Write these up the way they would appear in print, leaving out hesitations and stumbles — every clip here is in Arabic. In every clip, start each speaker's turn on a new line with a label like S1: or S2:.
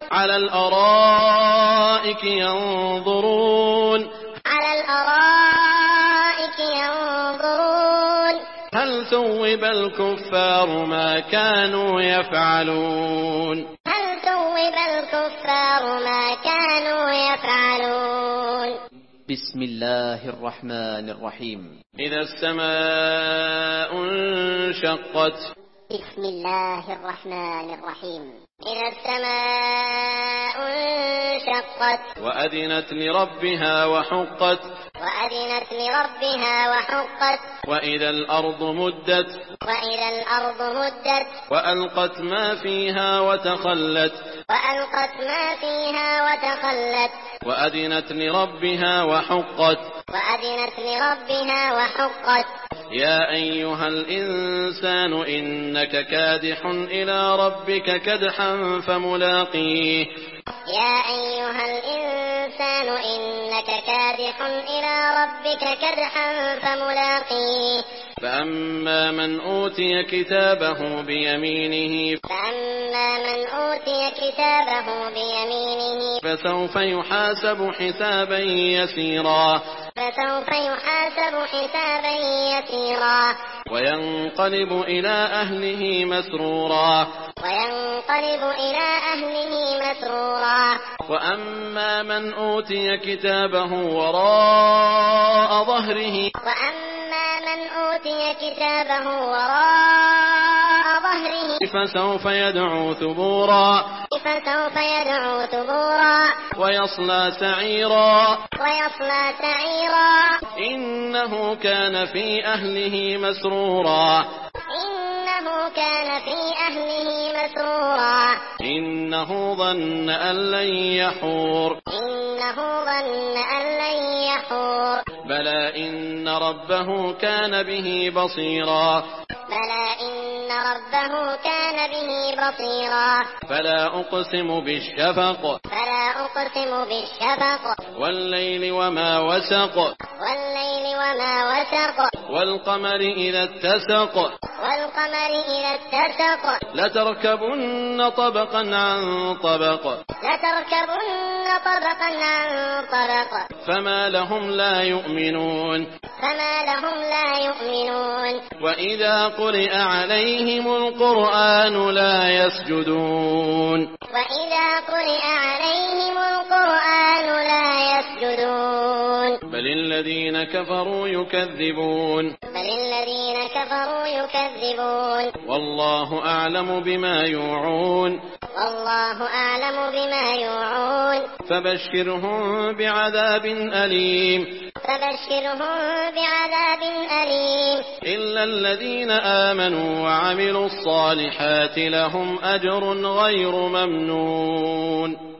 S1: على الأرائك ينظرون هل ثوب الكفار ما كانوا يفعلون
S2: بسم الله الرحمن الرحيم.
S1: إذا السماء انشقت
S3: بسم الله الرحمن الرحيم. إذا السماء انشقت
S1: وأذنت لربها وحقت وإذا الأرض مدت وألقت ما فيها وتخلت وأذنت لربها وحقت يا أيها الإنسان إنك كادح إلى ربك كدحا فملاقيه فأما من أوتي كتابه بيمينه فسوف يحاسب حسابا يسيرا وينقلب إلى أهله مسرورا وأما من أوتي كتابه وراء ظهره فسوف يدعو ثبورا ويصلى سعيرا إنه كان في أهله مسرورا إنه ظن أن لن يحور بلى إن ربه كان به بصيرا فلا أقسم بالشفق والليل وما وسق والقمر إذا اتسق لتركبن طبقا عن طبق فما لهم لا يؤمنون وإذا قرئ عليهم القرآن لا يسجدون بل الذين كفروا يكذبون والله أعلم بما يوعون فبشرهم بعذاب أليم إلا الذين آمنوا وعملوا الصالحات لهم أجر غير ممنون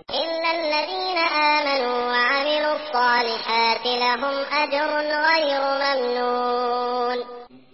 S3: لهم أجر غير ممنون